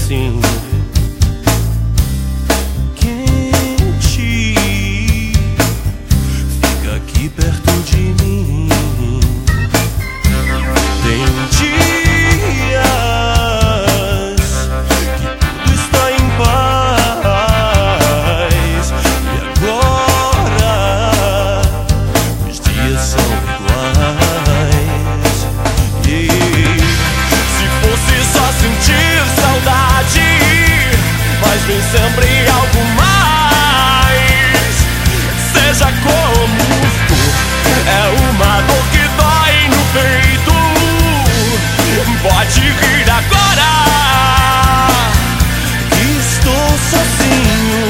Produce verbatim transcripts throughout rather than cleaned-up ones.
assim, quente, fica aqui perto de mim. Tem dias que tudo está em paz, e agora os dias são iguais. Yeah. Se fosse só sentir saudade, mas vem sempre algo mais. Seja como for, é uma dor que dói no peito. Pode rir agora, que estou sozinho,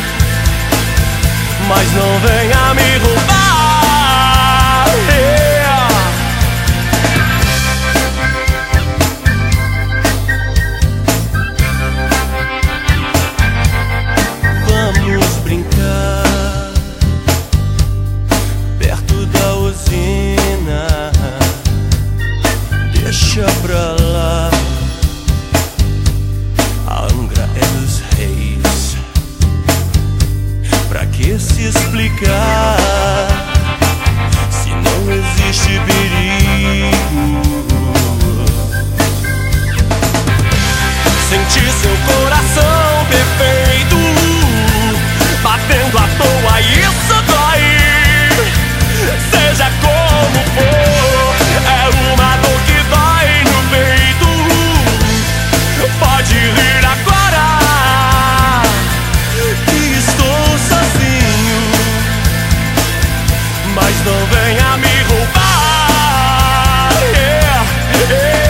mas não venha me roubar. Yeah. Vamos brincar perto da usina, deixa pra lá. A Angra é dos reis, pra que se explicar se não existe perigo? Sentir seu coração perfeito batendo à toa, isso dói. Seja como for, é uma dor que dói no peito. Pode rir agora, que estou sozinho, mas não venha me roubar. Yeah, yeah.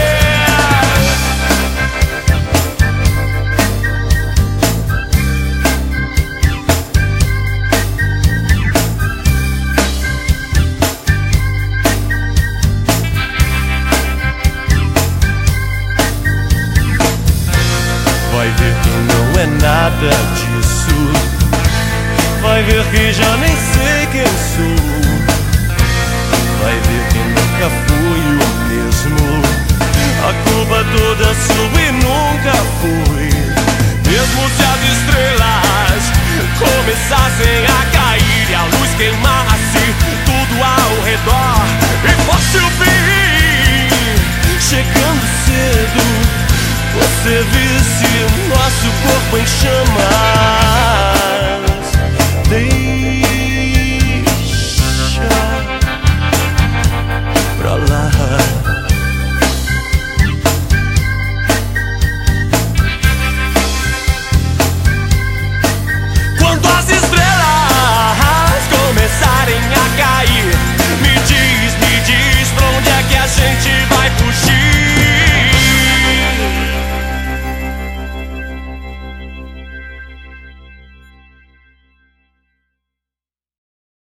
Vai ver que não é nada disso, vai ver que já nem sei quem sou, vai ver que nunca fui o mesmo. A culpa toda sua e nunca fui. Mesmo se as estrelas começassem a cair e a luz queimasse tudo ao redor e fosse o fim chegando cedo, você visse nosso corpo em chamas. Deixa pra lá. Quando as estrelas começarem a cair, me diz, me diz pra onde é que a gente